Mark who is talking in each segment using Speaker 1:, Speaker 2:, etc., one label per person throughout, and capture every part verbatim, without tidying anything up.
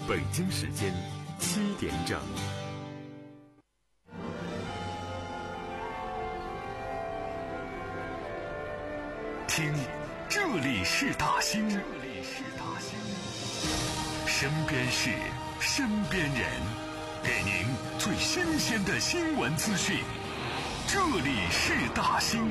Speaker 1: 北京时间七点整。听，这里是大兴，这里是大兴，身边事，身边人，给您最新鲜的新闻资讯。这里是大兴。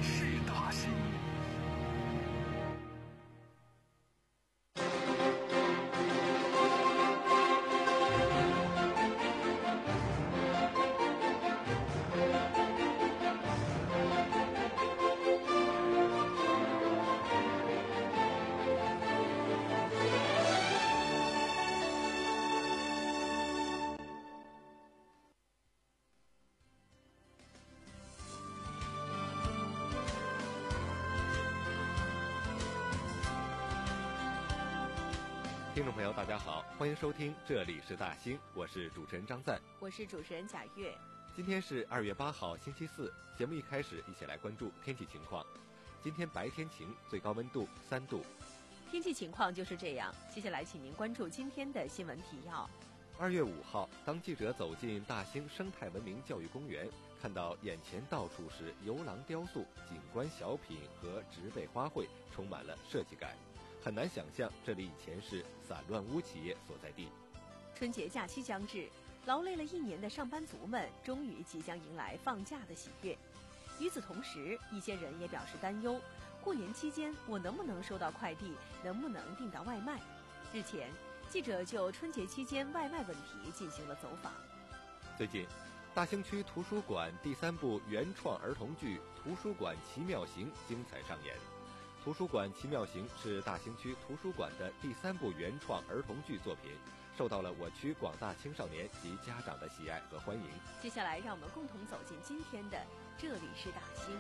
Speaker 2: 听众朋友大家好，欢迎收听这里是大兴，我是主持人张赞，
Speaker 3: 我是主持人贾月。
Speaker 2: 今天是二月八号星期四，节目一开始一起来关注天气情况。今天白天晴，最高温度三度。
Speaker 3: 天气情况就是这样，接下来请您关注今天的新闻提要。
Speaker 2: 二月五号，当记者走进大兴生态文明教育公园，看到眼前到处是游廊雕塑、景观小品和植被花卉，充满了设计感。很难想象这里以前是散乱屋企业所在地。
Speaker 3: 春节假期将至，劳累了一年的上班族们终于即将迎来放假的喜悦。与此同时，一些人也表示担忧，过年期间我能不能收到快递，能不能订到外卖？日前，记者就春节期间外卖问题进行了走访。
Speaker 2: 最近，大兴区图书馆第三部原创儿童剧《图书馆奇妙行》精彩上演。图书馆奇妙行是大兴区图书馆的第三部原创儿童剧作品，受到了我区广大青少年及家长的喜爱和欢迎。
Speaker 3: 接下来让我们共同走进今天的这里是大兴。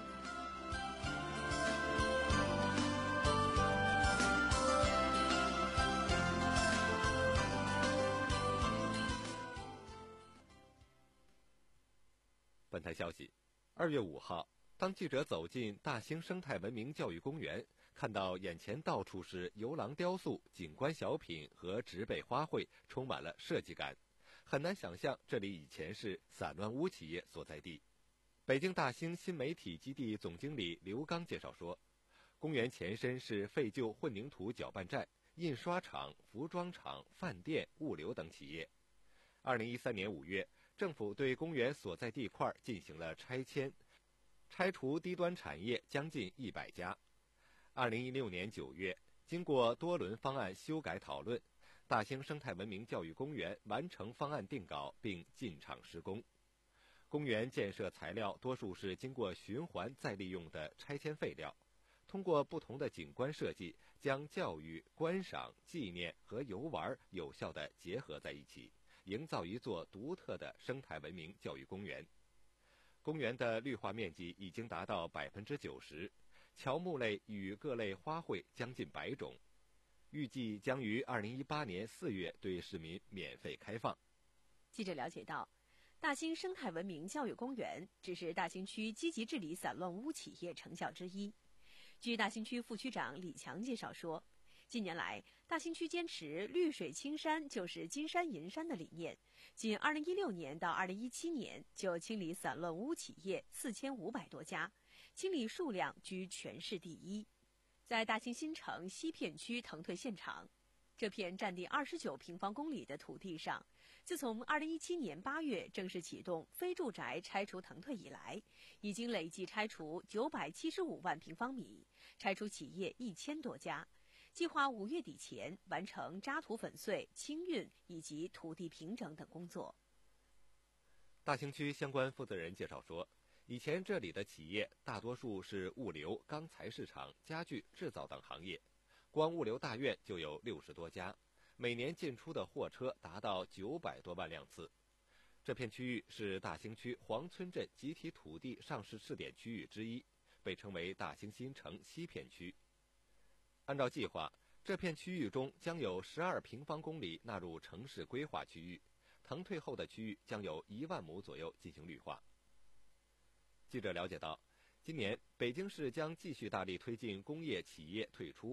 Speaker 2: 本台消息，二月五号，当记者走进大兴生态文明教育公园，看到眼前到处是游廊雕塑、景观小品和植被花卉，充满了设计感。很难想象这里以前是散乱屋企业所在地。北京大兴新媒体基地总经理刘刚介绍说，公园前身是废旧混凝土搅拌站、印刷厂、服装厂、饭店、物流等企业。二零一三年五月，政府对公园所在地块进行了拆迁，拆除低端产业将近一百家。二零一六年九月，经过多轮方案修改讨论，大兴生态文明教育公园完成方案定稿并进场施工。公园建设材料多数是经过循环再利用的拆迁废料，通过不同的景观设计，将教育、观赏、纪念和游玩有效地结合在一起，营造一座独特的生态文明教育公园。公园的绿化面积已经达到百分之九十，乔木类与各类花卉将近百种，预计将于二零一八年四月对市民免费开放。
Speaker 3: 记者了解到，大兴生态文明教育公园只是大兴区积极治理散乱屋企业成效之一。据大兴区副区长李强介绍说，近年来，大兴区坚持绿水青山就是金山银山的理念，仅二零一六年到二零一七年就清理散乱屋企业四千五百多家，清理数量居全市第一。在大兴新城西片区腾退现场，这片占地二十九平方公里的土地上，自从二零一七年八月正式启动非住宅拆除腾退以来，已经累计拆除九百七十五万平方米，拆除企业一千多家。计划五月底前完成渣土粉碎、清运以及土地平整等工作。
Speaker 2: 大兴区相关负责人介绍说，以前这里的企业大多数是物流、钢材市场、家具制造等行业，光物流大院就有六十多家，每年进出的货车达到九百多万辆次。这片区域是大兴区黄村镇集体土地上市试点区域之一，被称为大兴新城西片区。按照计划，这片区域中将有十二平方公里纳入城市规划区域，腾退后的区域将有一万亩左右进行绿化。记者了解到，今年北京市将继续大力推进工业企业退出，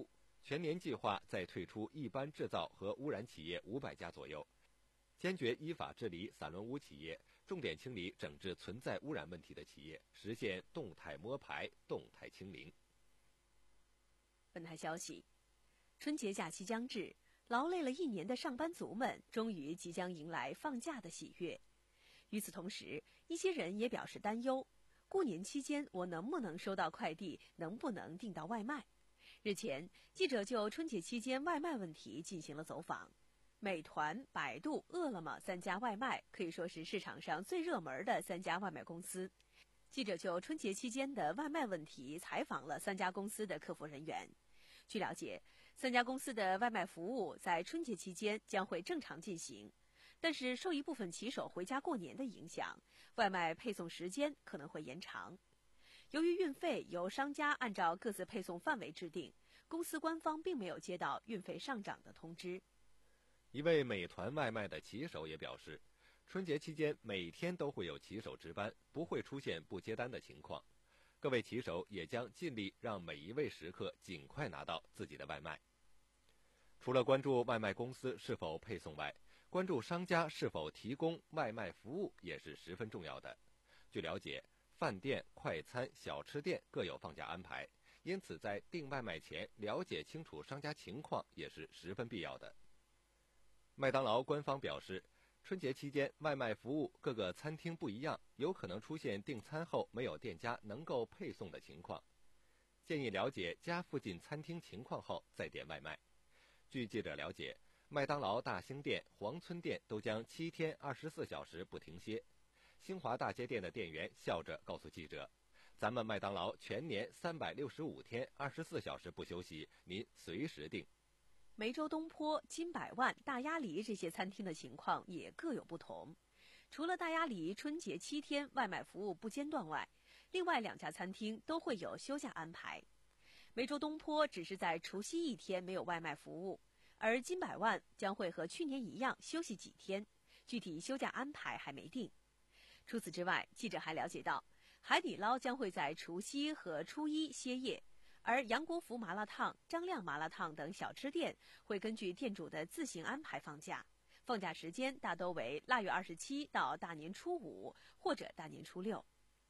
Speaker 2: 全年计划再退出一般制造和污染企业五百家左右，坚决依法治理散乱污企业，重点清理整治存在污染问题的企业，实现动态摸排、动态清零。
Speaker 3: 本台消息，春节假期将至，劳累了一年的上班族们终于即将迎来放假的喜悦。与此同时，一些人也表示担忧，过年期间我能不能收到快递，能不能订到外卖？日前，记者就春节期间外卖问题进行了走访。美团、百度、饿了么三家外卖可以说是市场上最热门的三家外卖公司。记者就春节期间的外卖问题采访了三家公司的客服人员。据了解，三家公司的外卖服务在春节期间将会正常进行，但是受一部分骑手回家过年的影响，外卖配送时间可能会延长。由于运费由商家按照各自配送范围制定，公司官方并没有接到运费上涨的通知。
Speaker 2: 一位美团外卖的骑手也表示，春节期间每天都会有骑手值班，不会出现不接单的情况。各位骑手也将尽力让每一位食客尽快拿到自己的外卖。除了关注外卖公司是否配送外，关注商家是否提供外卖服务也是十分重要的。据了解，饭店、快餐、小吃店各有放假安排，因此在订外卖前了解清楚商家情况也是十分必要的。麦当劳官方表示，春节期间外卖服务各个餐厅不一样，有可能出现订餐后没有店家能够配送的情况，建议了解家附近餐厅情况后再点外卖。据记者了解，麦当劳大兴店、黄村店都将七天二十四小时不停歇。新华大街店的店员笑着告诉记者，咱们麦当劳全年三百六十五天二十四小时不休息，您随时订。
Speaker 3: 梅州东坡、金百万、大鸭梨这些餐厅的情况也各有不同。除了大鸭梨春节七天外卖服务不间断外，另外两家餐厅都会有休假安排。梅州东坡只是在除夕一天没有外卖服务，而金百万将会和去年一样休息几天，具体休假安排还没定。除此之外，记者还了解到，海底捞将会在除夕和初一歇业，而杨国福麻辣烫、张亮麻辣烫等小吃店会根据店主的自行安排放假，放假时间大都为腊月二十七到大年初五或者大年初六。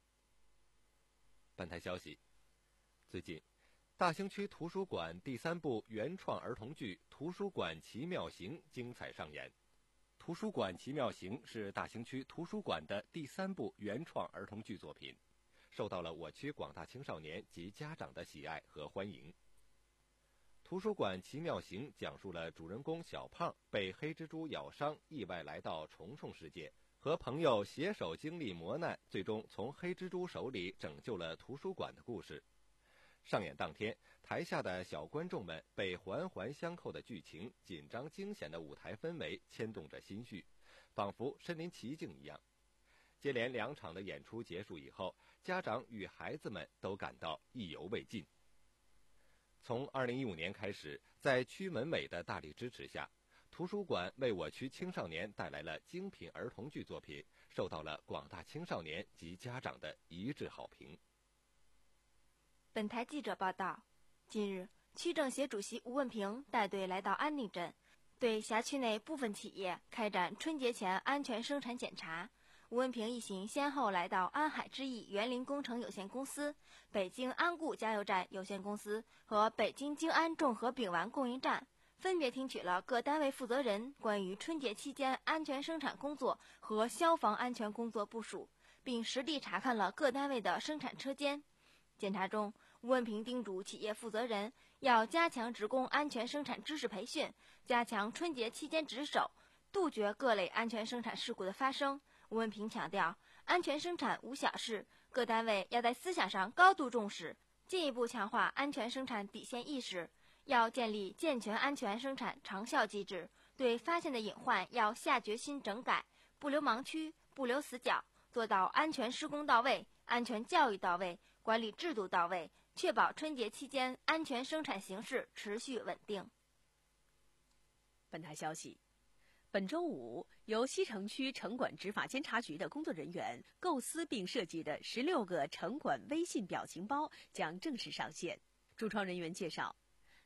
Speaker 2: 本台消息，最近，大兴区图书馆第三部原创儿童剧《图书馆奇妙行》精彩上演。《图书馆奇妙行》是大兴区图书馆的第三部原创儿童剧作品，受到了我区广大青少年及家长的喜爱和欢迎。图书馆奇妙行讲述了主人公小胖被黑蜘蛛咬伤，意外来到虫虫世界，和朋友携手经历磨难，最终从黑蜘蛛手里拯救了图书馆的故事。上演当天，台下的小观众们被环环相扣的剧情、紧张惊险的舞台氛围牵动着心绪，仿佛身临其境一样。接连两场的演出结束以后，家长与孩子们都感到意犹未尽。从二零一五年开始，在区文委的大力支持下，图书馆为我区青少年带来了精品儿童剧作品，受到了广大青少年及家长的一致好评。
Speaker 4: 本台记者报道，近日，区政协主席吴文平带队来到安定镇，对辖区内部分企业开展春节前安全生产检查。吴文平一行先后来到安海之翼园林工程有限公司、北京安固加油站有限公司和北京京安众和丙烷供应站，分别听取了各单位负责人关于春节期间安全生产工作和消防安全工作部署，并实地查看了各单位的生产车间。检查中，吴文平叮嘱企业负责人要加强职工安全生产知识培训，加强春节期间值守，杜绝各类安全生产事故的发生。吴文平强调，安全生产无小事，各单位要在思想上高度重视，进一步强化安全生产底线意识，要建立健全安全生产长效机制，对发现的隐患要下决心整改，不留盲区，不留死角，做到安全施工到位，安全教育到位，管理制度到位，确保春节期间安全生产形势持续稳定。
Speaker 3: 本台消息，本周五，由西城区城管执法监察局的工作人员构思并设计的十六个城管微信表情包将正式上线。主创人员介绍，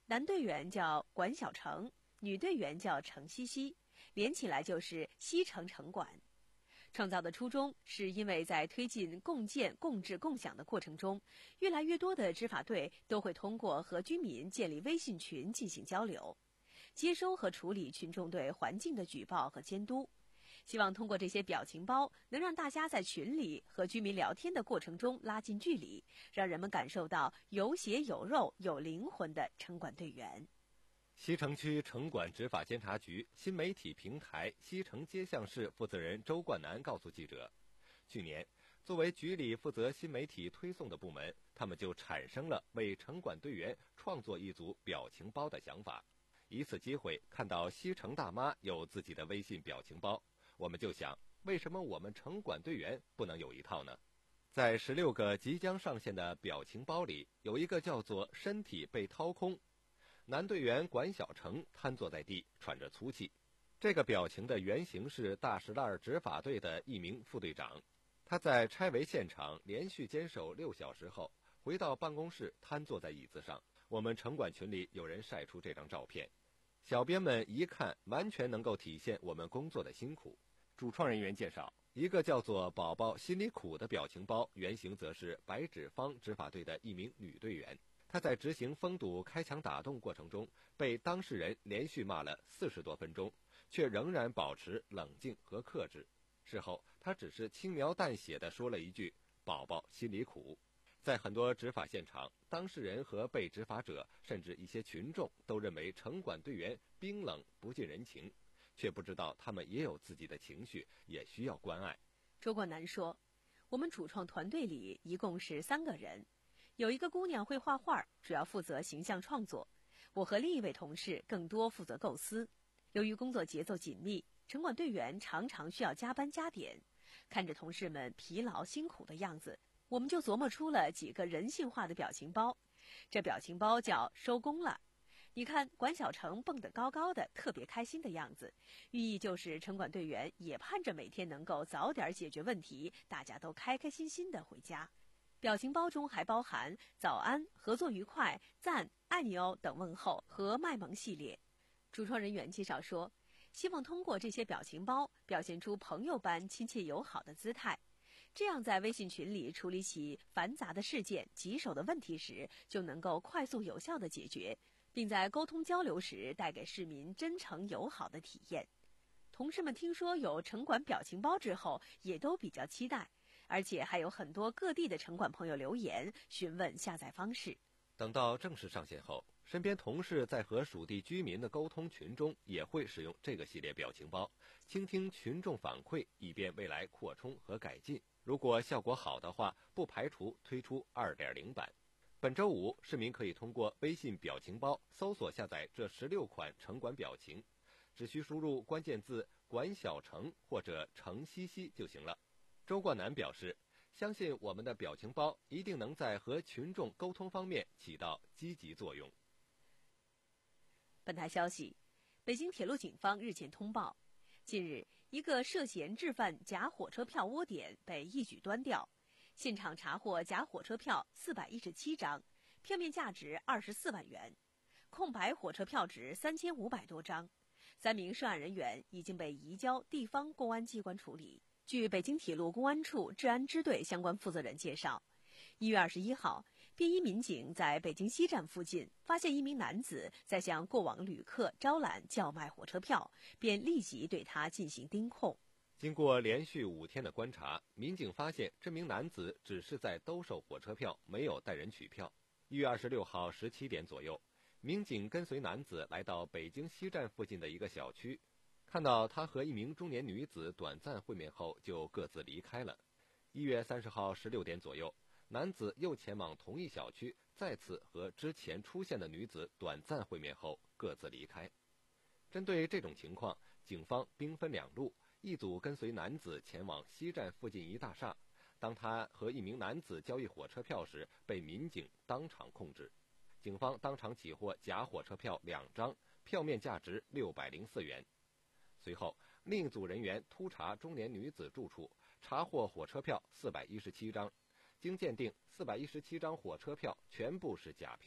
Speaker 3: 男队员叫管小成，女队员叫程西西，连起来就是西城城管。创造的初衷是因为在推进共建、共治、共享的过程中，越来越多的执法队都会通过和居民建立微信群进行交流，接收和处理群众对环境的举报和监督。希望通过这些表情包，能让大家在群里和居民聊天的过程中拉近距离，让人们感受到有血有肉、有灵魂的城管队员。
Speaker 2: 西城区城管执法监察局新媒体平台西城街巷室负责人周冠南告诉记者，去年作为局里负责新媒体推送的部门，他们就产生了为城管队员创作一组表情包的想法。一次机会看到西城大妈有自己的微信表情包，我们就想，为什么我们城管队员不能有一套呢？在十六个即将上线的表情包里，有一个叫做身体被掏空，男队员管小成瘫坐在地，喘着粗气。这个表情的原型是大石烂执法队的一名副队长，他在拆围现场连续坚守六小时后，回到办公室瘫坐在椅子上。我们城管群里有人晒出这张照片，小编们一看，完全能够体现我们工作的辛苦。主创人员介绍，一个叫做宝宝心里苦的表情包，原型则是白纸坊执法队的一名女队员。他在执行封堵开墙打洞过程中，被当事人连续骂了四十多分钟，却仍然保持冷静和克制。事后他只是轻描淡写地说了一句宝宝心里苦。在很多执法现场，当事人和被执法者甚至一些群众都认为城管队员冰冷不近人情，却不知道他们也有自己的情绪，也需要关爱。
Speaker 3: 周冠南说，我们主创团队里一共是三个人，有一个姑娘会画画，主要负责形象创作，我和另一位同事更多负责构思。由于工作节奏紧密，城管队员常常需要加班加点，看着同事们疲劳辛苦的样子，我们就琢磨出了几个人性化的表情包。这表情包叫收工了，你看管小成蹦得高高的，特别开心的样子，寓意就是城管队员也盼着每天能够早点解决问题，大家都开开心心的回家。表情包中还包含早安、合作愉快、赞、爱你哦等问候和卖萌系列。主创人员介绍说，希望通过这些表情包表现出朋友般亲切友好的姿态，这样在微信群里处理起繁杂的事件、棘手的问题时，就能够快速有效地解决，并在沟通交流时带给市民真诚友好的体验。同事们听说有城管表情包之后，也都比较期待，而且还有很多各地的城管朋友留言询问下载方式。
Speaker 2: 等到正式上线后，身边同事在和属地居民的沟通群中也会使用这个系列表情包，倾听群众反馈，以便未来扩充和改进。如果效果好的话，不排除推出 二点零 版。本周五，市民可以通过微信表情包搜索下载这十六款城管表情，只需输入关键字管小成或者程西西就行了。周冠南表示，相信我们的表情包一定能在和群众沟通方面起到积极作用。
Speaker 3: 本台消息，北京铁路警方日前通报，近日一个涉嫌制贩假火车票窝点被一举端掉，现场查获假火车票四百一十七张，票面价值二十四万元，空白火车票值三千五百多张，三名涉案人员已经被移交地方公安机关处理。据北京铁路公安处治安支队相关负责人介绍，一月二十一号，便衣民警在北京西站附近发现一名男子在向过往旅客招揽叫卖火车票，便立即对他进行盯控。
Speaker 2: 经过连续五天的观察，民警发现这名男子只是在兜售火车票，没有带人取票。一月二十六号十七点左右，民警跟随男子来到北京西站附近的一个小区，看到他和一名中年女子短暂会面后就各自离开了。一月三十号十六点左右，男子又前往同一小区，再次和之前出现的女子短暂会面后各自离开。针对这种情况，警方兵分两路，一组跟随男子前往西站附近一大厦，当他和一名男子交易火车票时，被民警当场控制。警方当场起获假火车票两张，票面价值六百零四元。随后，另一组人员突查中年女子住处，查获火车票四百一十七张。经鉴定，四百一十七张火车票全部是假票，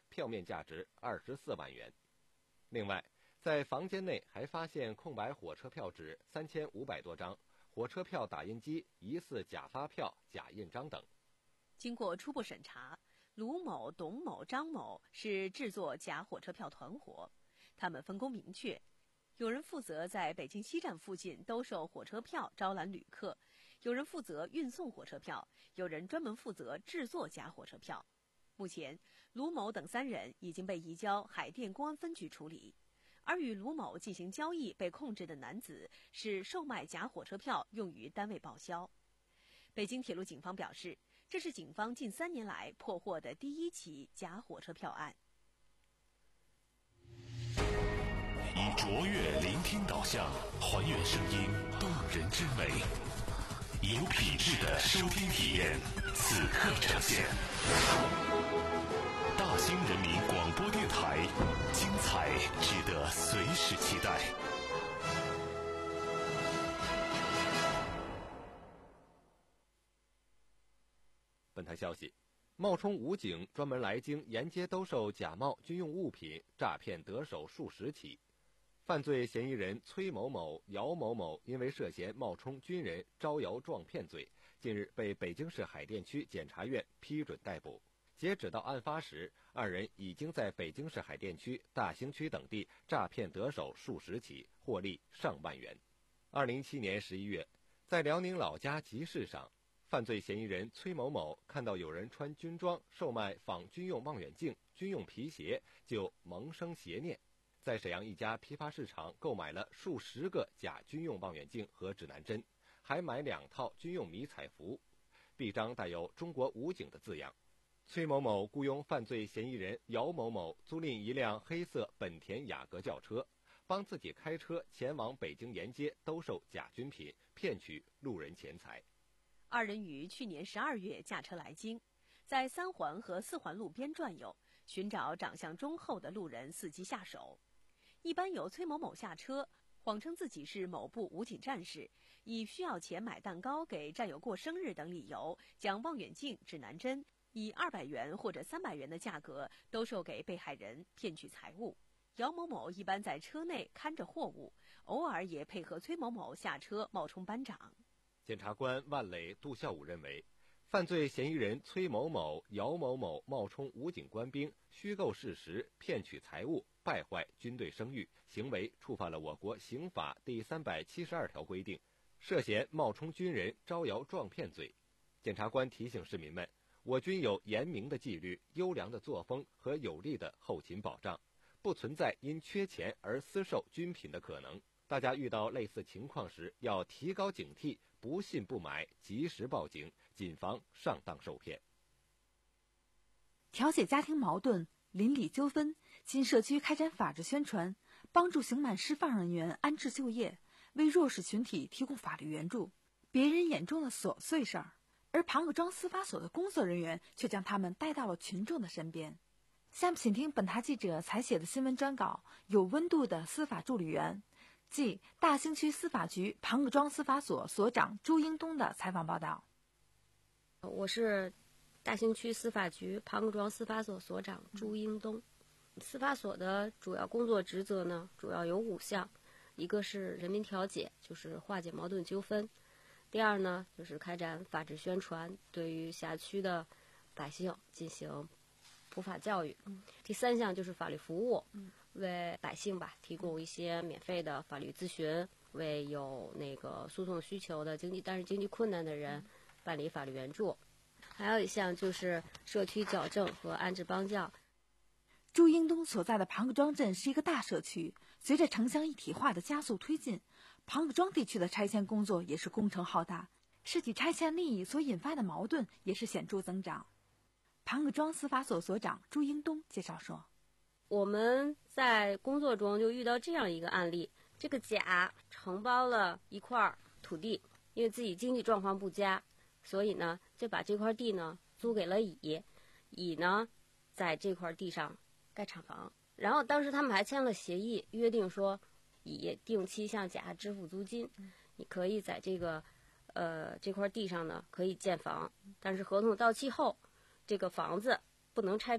Speaker 2: 票面价值二十四万元。另外，在房间内还发现空白火车票纸三千五百多张，火车票打印机疑似假发票、假印章等。
Speaker 3: 经过初步审查，卢某、董某、张某是制作假火车票团伙，他们分工明确，有人负责在北京西站附近兜售火车票招揽旅客，有人负责运送火车票，有人专门负责制作假火车票。目前，卢某等三人已经被移交海淀公安分局处理，而与卢某进行交易被控制的男子是售卖假火车票用于单位报销。北京铁路警方表示，这是警方近三年来破获的第一起假火车票案。
Speaker 1: 以卓越聆听导向，还原声音动人之美，有品质的收听体验，此刻呈现。大兴人民广播电台，精彩值得随时期待。
Speaker 2: 本台消息，冒充武警专门来京沿街兜售假冒军用物品，诈骗得手数十起。犯罪嫌疑人崔某某、姚某某因为涉嫌冒充军人招摇撞骗罪，近日被北京市海淀区检察院批准逮捕。截止到案发时，二人已经在北京市海淀区、大兴区等地诈骗得手数十起，获利上万元。二零一七年十一月，在辽宁老家集市上，犯罪嫌疑人崔某某看到有人穿军装售卖仿军用望远镜、军用皮鞋，就萌生邪念，在沈阳一家批发市场购买了数十个假军用望远镜和指南针，还买两套军用迷彩服，臂章带有中国武警的字样。崔某某雇佣犯罪嫌疑人姚某某租赁一辆黑色本田雅阁轿车，帮自己开车前往北京沿街兜售假军品，骗取路人钱财。
Speaker 3: 二人于去年十二月驾车来京，在三环和四环路边转悠，寻找长相忠厚的路人伺机下手。一般由崔某某下车，谎称自己是某部武警战士，以需要钱买蛋糕给战友过生日等理由，将望远镜、指南针以二百元或者三百元的价格兜售给被害人，骗取财物。姚某某一般在车内看着货物，偶尔也配合崔某某下车冒充班长。
Speaker 2: 检察官万磊、杜孝武认为，犯罪嫌疑人崔某某、姚某某冒充武警官兵，虚构事实，骗取财物，败坏军队声誉，行为触犯了我国刑法第三百七十二条规定，涉嫌冒充军人招摇撞骗罪。检察官提醒市民们，我军有严明的纪律、优良的作风和有力的后勤保障，不存在因缺钱而私售军品的可能。大家遇到类似情况时，要提高警惕，不信不买，及时报警，谨防上当受骗。
Speaker 5: 调解家庭矛盾、邻里纠纷，进社区开展法治宣传，帮助刑满释放人员安置就业，为弱势群体提供法律援助。别人眼中的琐碎事儿，而庞各庄司法所的工作人员却将他们带到了群众的身边。下面请听本台记者采写的新闻专稿《有温度的司法助理员》，即大兴区司法局庞各庄司法所所长朱英东的采访报道。
Speaker 6: 我是大兴区司法局庞各庄司法所所长朱英东。司法所的主要工作职责呢，主要有五项，一个是人民调解，就是化解矛盾纠纷；第二呢，就是开展法治宣传，对于辖区的百姓进行普法教育；第三项就是法律服务，为百姓吧提供一些免费的法律咨询，为有那个诉讼需求的经济但是经济困难的人办理法律援助。还有一项就是社区矫正和安置帮教。
Speaker 5: 朱英东所在的庞各庄镇是一个大社区，随着城乡一体化的加速推进，庞各庄地区的拆迁工作也是工程浩大，市体拆迁利益所引发的矛盾也是显著增长。庞各庄司法所所长朱英东介绍说，
Speaker 6: 我们在工作中就遇到这样一个案例，这个甲承包了一块土地，因为自己经济状况不佳，所以呢就把这块地呢租给了乙，乙呢在这块地上盖厂房，然后当时他们还签了协议，约定说乙定期向甲支付租金，你可以在这个呃这块地上呢可以建房，但是合同到期后这个房子不能拆除，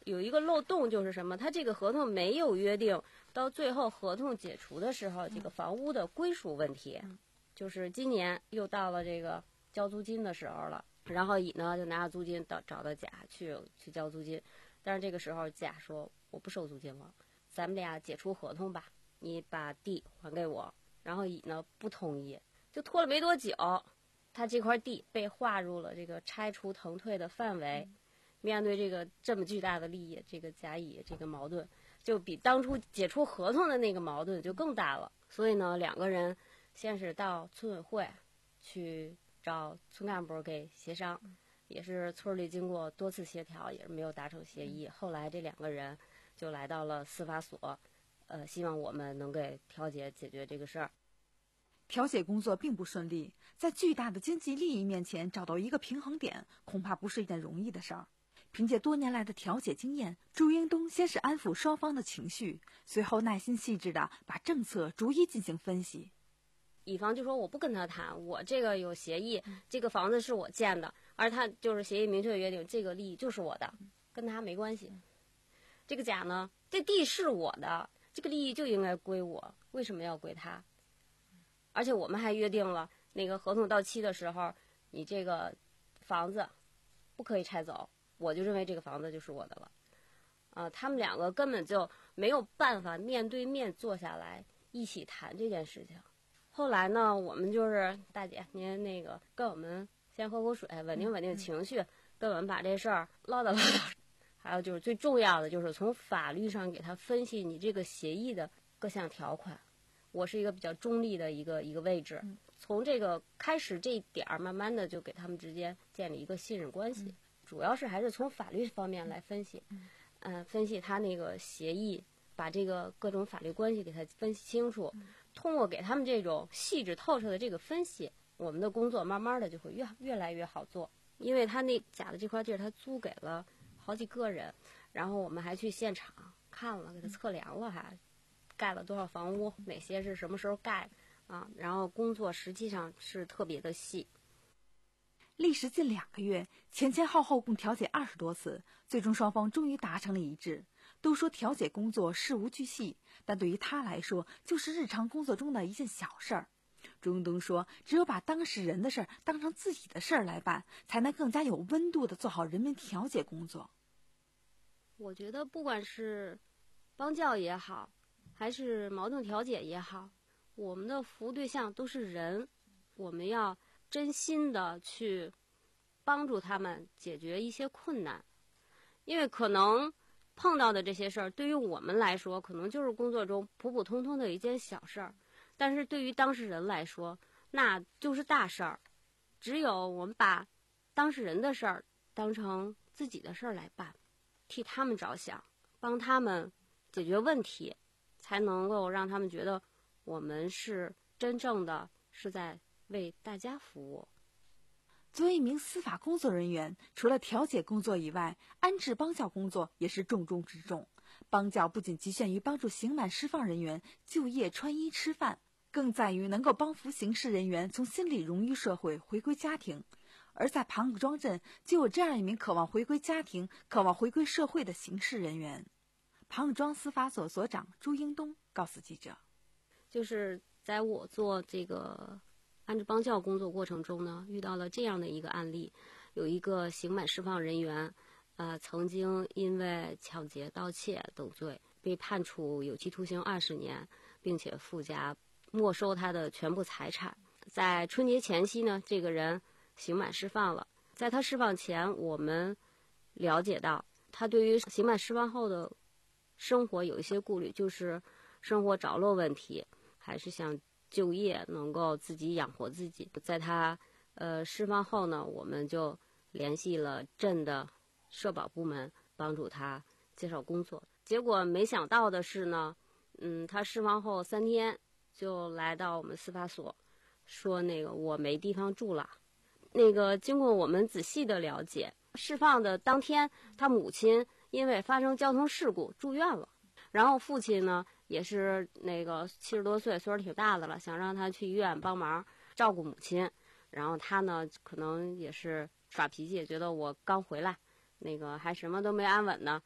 Speaker 6: 有一个漏洞，就是什么？他这个合同没有约定到最后合同解除的时候，这个房屋的归属问题，就是今年又到了这个交租金的时候了，然后乙呢就拿着租金到找到甲去去交租金，但是这个时候甲说我不收租金了，咱们俩解除合同吧，你把地还给我。然后乙呢不同意，就拖了没多久，他这块地被划入了这个拆除腾退的范围。面对这个这么巨大的利益，这个甲乙这个矛盾就比当初解除合同的那个矛盾就更大了。所以呢，两个人先是到村委会去找村干部给协商，也是村里经过多次协调，也是没有达成协议。后来这两个人就来到了司法所，呃，希望我们能给调解解决这个事儿。
Speaker 5: 调解工作并不顺利，在巨大的经济利益面前找到一个平衡点，恐怕不是一件容易的事儿。凭借多年来的调解经验，朱英东先是安抚双方的情绪，随后耐心细致地把政策逐一进行分析。
Speaker 6: 乙方就说我不跟他谈，我这个有协议，这个房子是我建的，而他就是协议明确约定这个利益就是我的，跟他没关系。这个甲呢，这地是我的，这个利益就应该归我，为什么要归他？而且我们还约定了，那个合同到期的时候，你这个房子不可以拆走，我就认为这个房子就是我的了。啊、呃，他们两个根本就没有办法面对面坐下来一起谈这件事情。后来呢，我们就是大姐，您那个跟我们先喝口水，稳定稳定情绪，跟我们把这事儿唠叨唠叨。还有就是最重要的，就是从法律上给他分析你这个协议的各项条款。我是一个比较中立的一个一个位置，从这个开始这一点儿，慢慢的就给他们之间建立一个信任关系。主要是还是从法律方面来分析，嗯、呃，分析他那个协议，把这个各种法律关系给他分析清楚。通过给他们这种细致透彻的这个分析，我们的工作慢慢的就会越越来越好做。因为他那甲的这块地儿，他租给了好几个人，然后我们还去现场看了，给他测量了还。盖了多少房屋，哪些是什么时候盖啊？然后工作实际上是特别的细。
Speaker 5: 历时近两个月，前前后后共调解二十多次，最终双方终于达成了一致。都说调解工作事无巨细，但对于他来说，就是日常工作中的一件小事儿。朱英东说，只有把当事人的事儿当成自己的事儿来办，才能更加有温度地做好人民调解工作。
Speaker 6: 我觉得不管是帮教也好，还是矛盾调解也好，我们的服务对象都是人，我们要真心的去帮助他们解决一些困难。因为可能碰到的这些事儿，对于我们来说可能就是工作中普普通通的一件小事儿，但是对于当事人来说那就是大事儿。只有我们把当事人的事儿当成自己的事儿来办，替他们着想，帮他们解决问题，才能够让他们觉得我们是真正的是在为大家服务。
Speaker 5: 作为一名司法工作人员，除了调解工作以外，安置帮教工作也是重中之重。帮教不仅局限于帮助刑满释放人员就业、穿衣、吃饭，更在于能够帮扶刑事人员从心理融于社会，回归家庭。而在庞各庄镇，就有这样一名渴望回归家庭、渴望回归社会的刑事人员。庞各庄司法所所长朱英东告诉记者，
Speaker 6: 就是在我做这个安置帮教工作过程中呢，遇到了这样的一个案例，有一个刑满释放人员呃，曾经因为抢劫、盗窃等罪被判处有期徒刑二十年，并且附加没收他的全部财产。在春节前夕呢，这个人刑满释放了。在他释放前，我们了解到他对于刑满释放后的生活有一些顾虑，就是生活着落问题，还是想就业能够自己养活自己。在他呃释放后呢，我们就联系了镇的社保部门，帮助他介绍工作。结果没想到的是呢，嗯，他释放后三天就来到我们司法所，说那个我没地方住了。那个经过我们仔细的了解，释放的当天，他母亲因为发生交通事故住院了，然后父亲呢也是那个七十多岁，岁数挺大的了，想让他去医院帮忙照顾母亲。然后他呢可能也是耍脾气，觉得我刚回来，那个还什么都没安稳呢，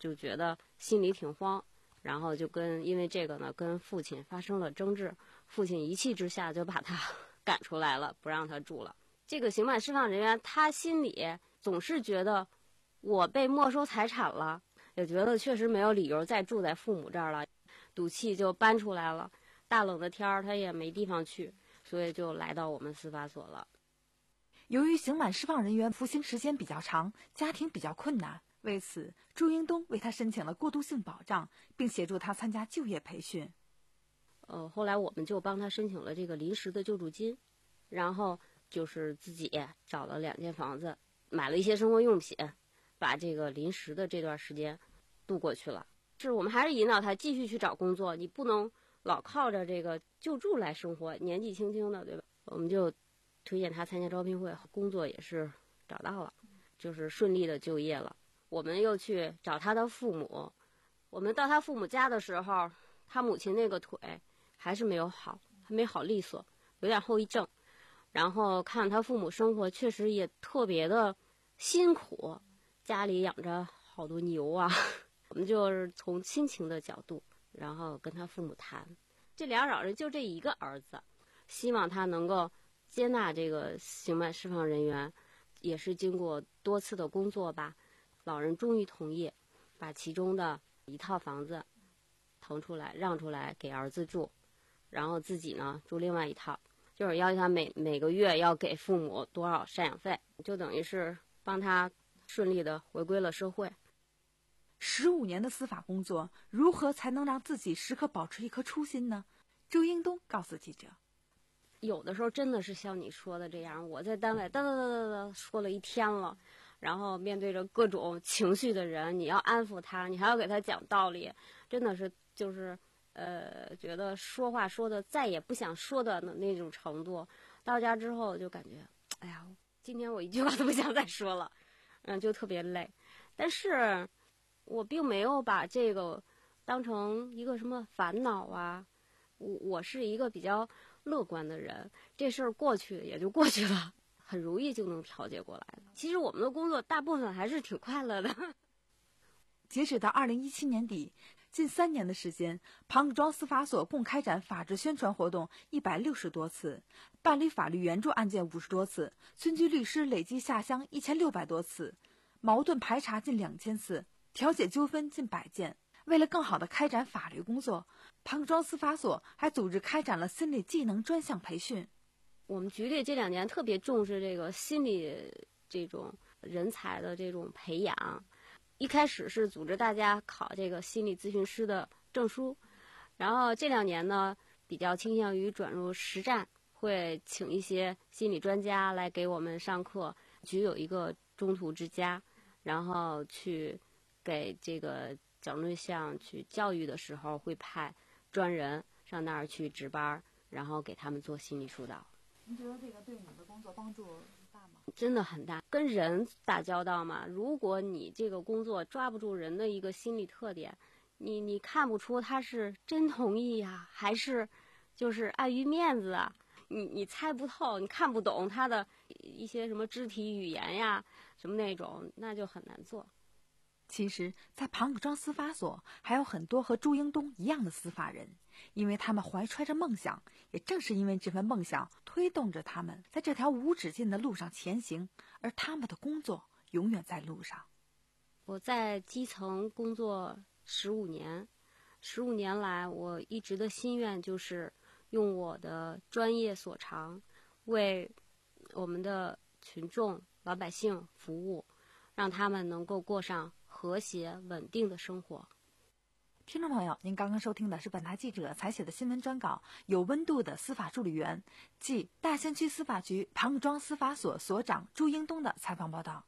Speaker 6: 就觉得心里挺慌，然后就跟因为这个呢跟父亲发生了争执，父亲一气之下就把他赶出来了，不让他住了。这个刑满释放人员他心里总是觉得我被没收财产了，也觉得确实没有理由再住在父母这儿了，赌气就搬出来了。大冷的天儿他也没地方去，所以就来到我们司法所了。
Speaker 5: 由于刑满释放人员服刑时间比较长，家庭比较困难，为此朱英东为他申请了过渡性保障，并协助他参加就业培训。
Speaker 6: 呃，后来我们就帮他申请了这个临时的救助金，然后就是自己找了两间房子，买了一些生活用品，把这个临时的这段时间度过去了。是我们还是引导他继续去找工作，你不能老靠着这个救助来生活，年纪轻轻的，对吧？我们就推荐他参加招聘会，工作也是找到了，就是顺利的就业了。我们又去找他的父母，我们到他父母家的时候，他母亲那个腿还是没有好，还没好利索，有点后遗症。然后看他父母生活确实也特别的辛苦，家里养着好多牛啊。我们就是从亲情的角度，然后跟他父母谈，这俩老人就这一个儿子，希望他能够接纳这个刑满释放人员，也是经过多次的工作吧，老人终于同意把其中的一套房子腾出来让出来给儿子住，然后自己呢住另外一套，就是要求他每每个月要给父母多少赡养费，就等于是帮他顺利的回归了社会。
Speaker 5: 十五年的司法工作，如何才能让自己时刻保持一颗初心呢？朱英东告诉记者，
Speaker 6: 有的时候真的是像你说的这样，我在单位哒哒哒哒哒说了一天了，然后面对着各种情绪的人，你要安抚他，你还要给他讲道理，真的是就是呃，觉得说话说的再也不想说的那种程度。到家之后就感觉，哎呀，今天我一句话都不想再说了，嗯，就特别累。但是我并没有把这个当成一个什么烦恼啊，我我是一个比较乐观的人，这事儿过去也就过去了，很容易就能调节过来了。其实我们的工作大部分还是挺快乐的。
Speaker 5: 截止到二零一七年底，近三年的时间，庞各庄司法所共开展法治宣传活动一百六十多次，办理法律援助案件五十多次，村居律师累计下乡一千六百多次，矛盾排查近两千次，调解纠纷近百件。为了更好地开展法律工作，庞各庄司法所还组织开展了心理技能专项培训。
Speaker 6: 我们局里这两年特别重视这个心理这种人才的这种培养，一开始是组织大家考这个心理咨询师的证书，然后这两年呢比较倾向于转入实战，会请一些心理专家来给我们上课。局有一个中途之家，然后去给这个矫正对象去教育的时候，会派专人上那儿去值班，然后给他们做心理疏导。
Speaker 5: 您觉得这个对你的工作帮助大吗？
Speaker 6: 真的很大，跟人打交道嘛，如果你这个工作抓不住人的一个心理特点，你你看不出他是真同意呀，还是就是碍于面子啊，你你猜不透，你看不懂他的一些什么肢体语言呀，什么那种，那就很难做。
Speaker 5: 其实在庞各庄司法所还有很多和朱英东一样的司法人，因为他们怀揣着梦想，也正是因为这份梦想推动着他们在这条无止境的路上前行，而他们的工作永远在路上。
Speaker 6: 我在基层工作十五年，十五年来我一直的心愿就是用我的专业所长为我们的群众老百姓服务，让他们能够过上和谐稳定的生活。
Speaker 5: 听众朋友，您刚刚收听的是本台记者采写的新闻专稿，有温度的司法助理员，即大兴区司法局庞各庄司法所所长朱英东的采访报道。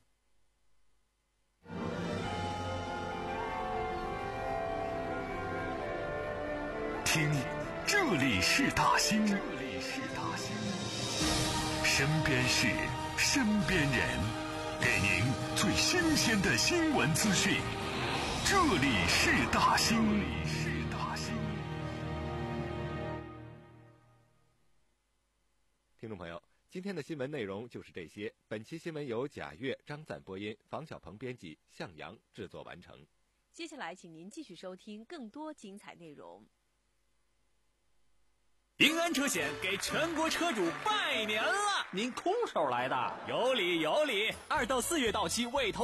Speaker 1: 听，这里是大兴，这里是大兴，身边事，身边人，给您最新鲜的新闻资讯。这里是大兴，这里是大兴。
Speaker 2: 听众朋友，今天的新闻内容就是这些。本期新闻由贾月、张赞播音，房小鹏编辑，向阳制作完成。
Speaker 3: 接下来，请您继续收听更多精彩内容。
Speaker 7: 平安车险给全国车主拜年了！
Speaker 8: 您空手来的？
Speaker 7: 有理有理，二到四月到期未投